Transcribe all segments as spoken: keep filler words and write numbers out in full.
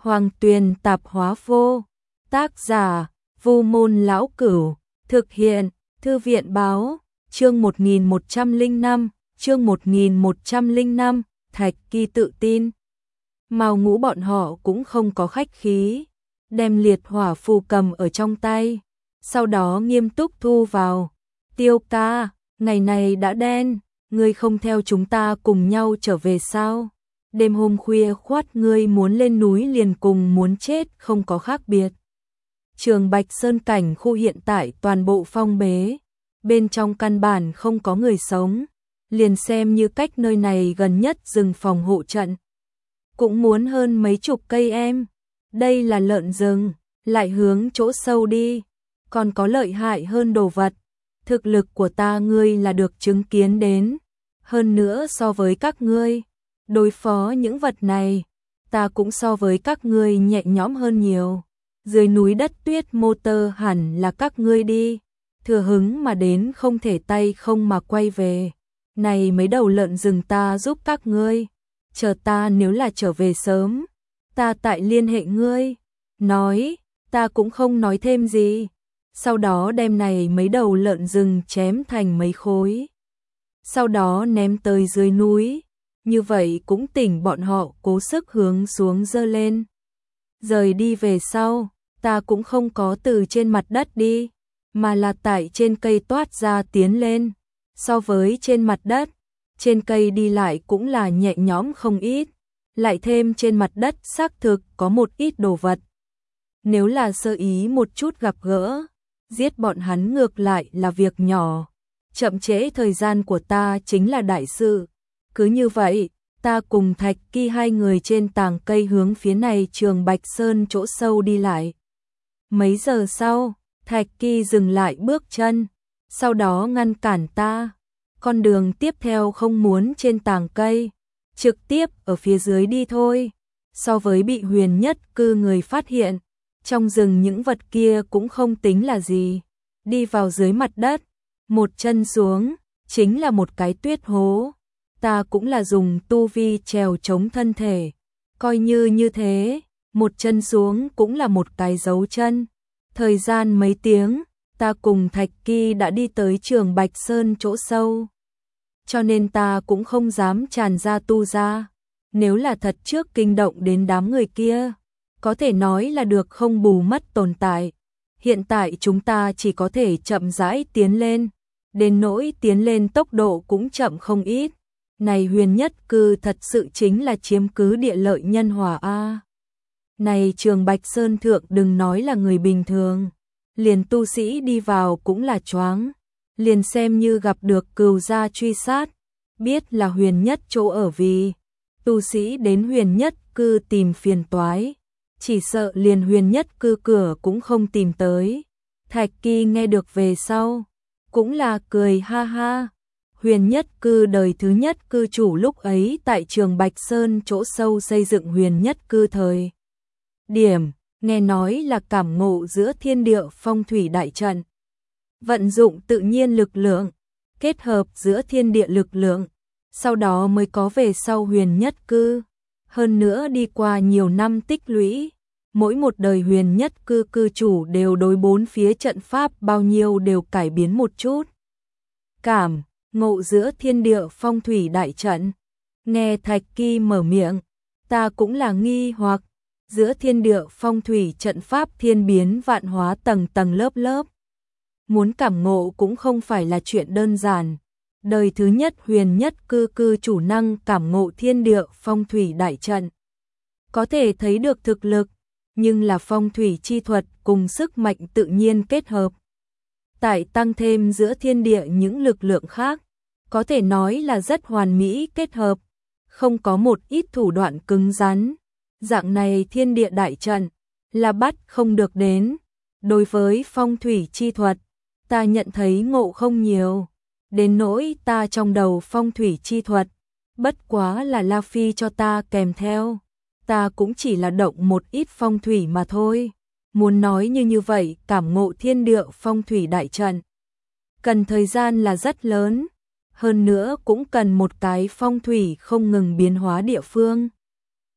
Hoàng Tuyền Tạp Hóa Vô. Tác giả: Vu Môn Lão Cửu. Thực hiện: Thư viện Báo. Chương một nghìn một trăm lẻ năm, chương một nghìn một trăm lẻ năm, Thạch Kỳ tự tin. Mao Ngũ bọn họ cũng không có khách khí, đem liệt hỏa phù cầm ở trong tay, sau đó nghiêm túc thu vào. Tiêu ca, ngày này đã đen, ngươi không theo chúng ta cùng nhau trở về sao? Đêm hôm khuya khoắt ngươi muốn lên núi liền cùng muốn chết không có khác biệt. Trường Bạch Sơn cảnh khu hiện tại toàn bộ phong bế, bên trong căn bản không có người sống, liền xem như cách nơi này gần nhất rừng phòng hộ trận cũng muốn hơn mấy chục cây em. Đây là lợn rừng, lại hướng chỗ sâu đi, còn có lợi hại hơn đồ vật. Thực lực của ta ngươi là được chứng kiến đến, hơn nữa so với các ngươi đối phó những vật này, ta cũng so với các ngươi nhẹ nhõm hơn nhiều. Dưới núi đất tuyết motor hẳn là các ngươi đi, thừa hứng mà đến không thể tay không mà quay về. Này mấy đầu lợn rừng ta giúp các ngươi, chờ ta nếu là trở về sớm, ta tại liên hệ ngươi. Nói, ta cũng không nói thêm gì, sau đó đem này mấy đầu lợn rừng chém thành mấy khối, sau đó ném tới dưới núi, như vậy cũng tỉnh bọn họ cố sức hướng xuống dơ lên. Rời đi về sau, ta cũng không có từ trên mặt đất đi, mà là tại trên cây toát ra tiến lên. So với trên mặt đất, trên cây đi lại cũng là nhẹ nhõm không ít, lại thêm trên mặt đất xác thực có một ít đồ vật. Nếu là sơ ý một chút gặp gỡ, giết bọn hắn ngược lại là việc nhỏ, chậm trễ thời gian của ta chính là đại sự. Cứ như vậy, ta cùng Thạch Kỳ hai người trên tàng cây hướng phía này Trường Bạch Sơn chỗ sâu đi lại. Mấy giờ sau, Thạch Kỳ dừng lại bước chân, sau đó ngăn cản ta. Con đường tiếp theo không muốn trên tàng cây, trực tiếp ở phía dưới đi thôi. So với bị huyền nhất cư người phát hiện, trong rừng những vật kia cũng không tính là gì. Đi vào dưới mặt đất, một chân xuống, chính là một cái tuyết hố. Ta cũng là dùng tu vi trèo chống thân thể, coi như như thế, một chân xuống cũng là một cái dấu chân. Thời gian mấy tiếng, ta cùng Thạch Kỳ đã đi tới Trường Bạch Sơn chỗ sâu, cho nên ta cũng không dám tràn ra tu ra. Nếu là thật trước kinh động đến đám người kia, có thể nói là được không bù mất tồn tại. Hiện tại chúng ta chỉ có thể chậm rãi tiến lên, đến nỗi tiến lên tốc độ cũng chậm không ít. Này huyền nhất cư thật sự chính là chiếm cứ địa lợi nhân hòa a. Này Trường Bạch Sơn thượng đừng nói là người bình thường, liền tu sĩ đi vào cũng là choáng. Liền xem như gặp được cừu gia truy sát, biết là huyền nhất chỗ ở vì tu sĩ đến huyền nhất cư tìm phiền toái, chỉ sợ liền huyền nhất cư cửa cũng không tìm tới. Thạch Kỳ nghe được về sau, cũng là cười ha ha. Huyền nhất cư đời thứ nhất cư chủ lúc ấy tại Trường Bạch Sơn chỗ sâu xây dựng huyền nhất cư thời điểm, nghe nói là cảm ngộ giữa thiên địa phong thủy đại trận, vận dụng tự nhiên lực lượng, kết hợp giữa thiên địa lực lượng, sau đó mới có về sau huyền nhất cư. Hơn nữa đi qua nhiều năm tích lũy, mỗi một đời huyền nhất cư cư chủ đều đối bốn phía trận pháp bao nhiêu đều cải biến một chút. Cảm ngộ giữa thiên địa phong thủy đại trận. Nghe Thạch Kỳ mở miệng, ta cũng là nghi hoặc, giữa thiên địa phong thủy trận pháp thiên biến vạn hóa tầng tầng lớp lớp. Muốn cảm ngộ cũng không phải là chuyện đơn giản. Đời thứ nhất huyền nhất cư cư chủ năng cảm ngộ thiên địa phong thủy đại trận, có thể thấy được thực lực, nhưng là phong thủy chi thuật cùng sức mạnh tự nhiên kết hợp, tại tăng thêm giữa thiên địa những lực lượng khác, có thể nói là rất hoàn mỹ kết hợp, không có một ít thủ đoạn cứng rắn. Dạng này thiên địa đại trận là bắt không được đến. Đối với phong thủy chi thuật, ta nhận thấy ngộ không nhiều, đến nỗi ta trong đầu phong thủy chi thuật, bất quá là La Phi cho ta kèm theo, ta cũng chỉ là động một ít phong thủy mà thôi. Muốn nói như như vậy, cảm ngộ thiên địa phong thủy đại trận, cần thời gian là rất lớn, hơn nữa cũng cần một cái phong thủy không ngừng biến hóa địa phương.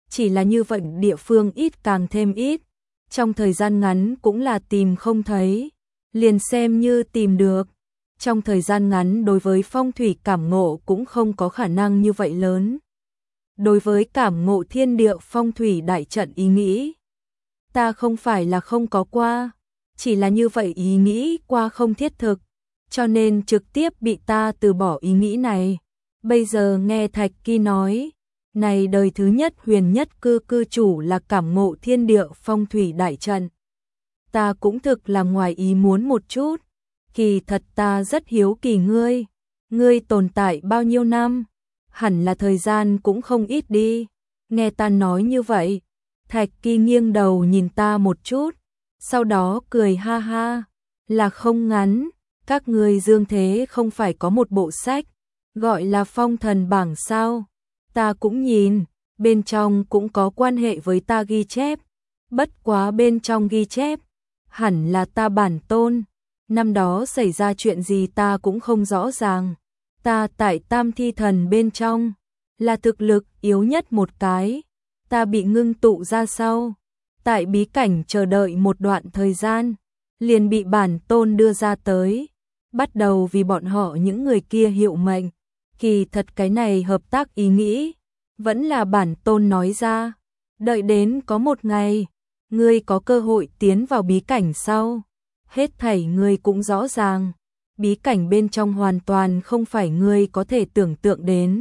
chỉ là như vậy địa phương ít càng thêm ít, trong thời gian ngắn cũng là tìm không thấy, liền xem như tìm được. Trong thời gian ngắn đối với phong thủy cảm ngộ cũng không có khả năng như vậy lớn. Đối với cảm ngộ thiên địa phong thủy đại trận ý nghĩ, ta không phải là không có qua, chỉ là như vậy ý nghĩ qua không thiết thực, cho nên trực tiếp bị ta từ bỏ ý nghĩ này. Bây giờ nghe Thạch Kỳ nói, này đời thứ nhất huyền nhất cư cư chủ là cảm ngộ thiên địa phong thủy đại trận. Ta cũng thực là ngoài ý muốn một chút, kỳ thật ta rất hiếu kỳ ngươi, ngươi tồn tại bao nhiêu năm, hẳn là thời gian cũng không ít đi. Nghe ta nói như vậy, Thạch Kỳ nghiêng đầu nhìn ta một chút, sau đó cười ha ha, là không ngắn, các ngươi dương thế không phải có một bộ sách, gọi là phong thần bảng sao, ta cũng nhìn, bên trong cũng có quan hệ với ta ghi chép, bất quá bên trong ghi chép, hẳn là ta bản tôn, năm đó xảy ra chuyện gì ta cũng không rõ ràng, ta tại tam thi thần bên trong, là thực lực yếu nhất một cái, ta bị ngưng tụ ra sau, tại bí cảnh chờ đợi một đoạn thời gian, liền bị bản tôn đưa ra tới, bắt đầu vì bọn họ những người kia hiệu mệnh, kỳ thật cái này hợp tác ý nghĩ, vẫn là bản tôn nói ra, đợi đến có một ngày, ngươi có cơ hội tiến vào bí cảnh sau, hết thảy ngươi cũng rõ ràng, bí cảnh bên trong hoàn toàn không phải ngươi có thể tưởng tượng đến.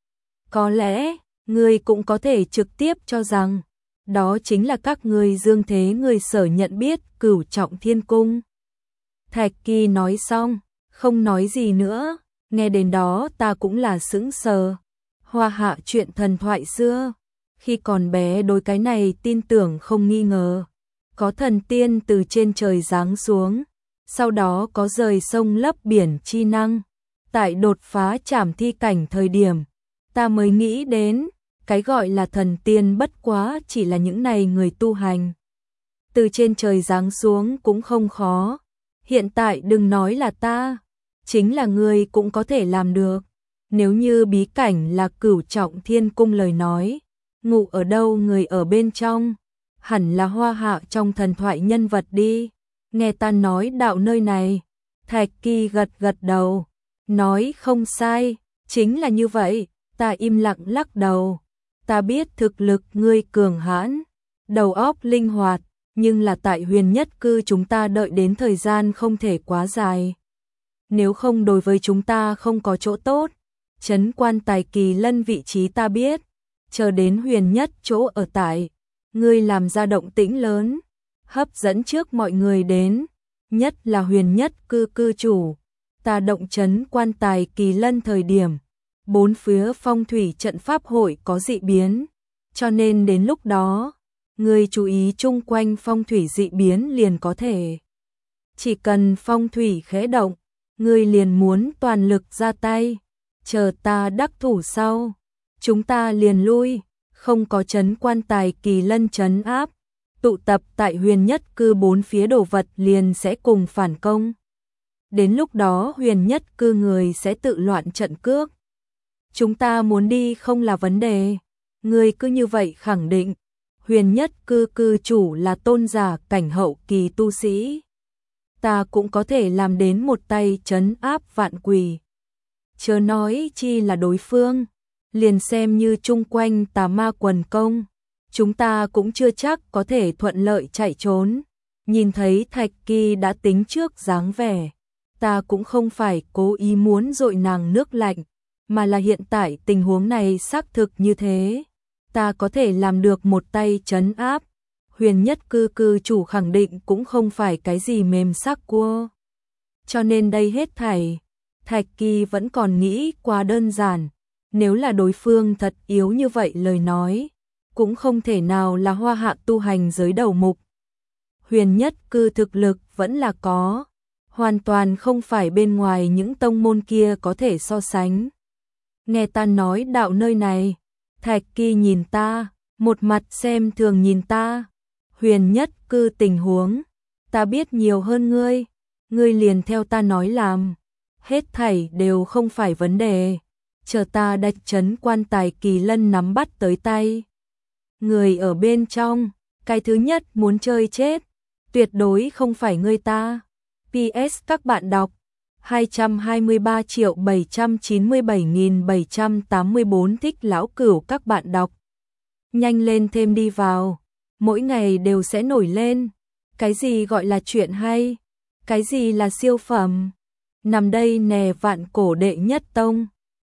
Có lẽ, ngươi cũng có thể trực tiếp cho rằng, đó chính là các ngươi dương thế người sở nhận biết Cửu Trọng Thiên Cung. Thạch Kỳ nói xong, không nói gì nữa, nghe đến đó ta cũng là sững sờ. Hoa Hạ chuyện thần thoại xưa, khi còn bé đối cái này tin tưởng không nghi ngờ. Có thần tiên từ trên trời giáng xuống, sau đó có rời sông lấp biển chi năng. Tại đột phá trảm thi cảnh thời điểm, ta mới nghĩ đến, cái gọi là thần tiên bất quá chỉ là những này người tu hành. Từ trên trời giáng xuống cũng không khó, hiện tại đừng nói là ta, chính là ngươi cũng có thể làm được. Nếu như bí cảnh là Cửu Trọng Thiên Cung lời nói, ngủ ở đâu người ở bên trong, hẳn là Hoa Hạ trong thần thoại nhân vật đi. Nghe ta nói đạo nơi này, Thạch Kỳ gật gật đầu, nói không sai, chính là như vậy, ta im lặng lắc đầu. Ta biết thực lực ngươi cường hãn, đầu óc linh hoạt, nhưng là tại huyền nhất cư chúng ta đợi đến thời gian không thể quá dài. Nếu không đối với chúng ta không có chỗ tốt, trấn quan tài kỳ lân vị trí ta biết, chờ đến huyền nhất chỗ ở tại, ngươi làm ra động tĩnh lớn, hấp dẫn trước mọi người đến, nhất là huyền nhất cư cư chủ, ta động trấn quan tài kỳ lân thời điểm, bốn phía phong thủy trận pháp hội có dị biến, cho nên đến lúc đó, ngươi chú ý chung quanh phong thủy dị biến liền có thể. Chỉ cần phong thủy khẽ động, ngươi liền muốn toàn lực ra tay, chờ ta đắc thủ sau, chúng ta liền lui, không có trấn quan tài kỳ lân trấn áp, tụ tập tại huyền nhất cư bốn phía đồ vật liền sẽ cùng phản công. Đến lúc đó huyền nhất cư người sẽ tự loạn trận cước. Chúng ta muốn đi không là vấn đề, ngươi cứ như vậy khẳng định, huyền nhất cư cư chủ là tôn giả cảnh hậu kỳ tu sĩ. Ta cũng có thể làm đến một tay trấn áp vạn quỷ. Chớ nói chi là đối phương, liền xem như chung quanh tà ma quần công, chúng ta cũng chưa chắc có thể thuận lợi chạy trốn. Nhìn thấy Thạch Kỳ đã tính trước dáng vẻ, ta cũng không phải cố ý muốn dội nàng nước lạnh, mà là hiện tại tình huống này xác thực như thế. Ta có thể làm được một tay trấn áp, huyền nhất cư cư chủ khẳng định cũng không phải cái gì mềm xác cua. Cho nên đây hết thảy, Thạch Kỳ vẫn còn nghĩ quá đơn giản, nếu là đối phương thật yếu như vậy lời nói, cũng không thể nào là Hoa Hạ tu hành giới đầu mục. Huyền nhất cư thực lực vẫn là có, hoàn toàn không phải bên ngoài những tông môn kia có thể so sánh. Nghe ta nói đạo nơi này, Thạch Kỳ nhìn ta, một mặt xem thường nhìn ta. Huyền nhất cư tình huống, ta biết nhiều hơn ngươi, ngươi liền theo ta nói làm, hết thảy đều không phải vấn đề, chờ ta đạch trấn quan tài kỳ lân nắm bắt tới tay. người ở bên trong, cái thứ nhất muốn chơi chết, tuyệt đối không phải ngươi ta. pê ét các bạn đọc hai trăm hai mươi ba triệu bảy trăm chín mươi bảy nghìn bảy trăm tám mươi tư thích lão cửu các bạn đọc. Nhanh lên thêm đi vào, mỗi ngày đều sẽ nổi lên. Cái gì gọi là chuyện hay? Cái gì là siêu phẩm? Nằm đây nè vạn cổ đệ nhất tông.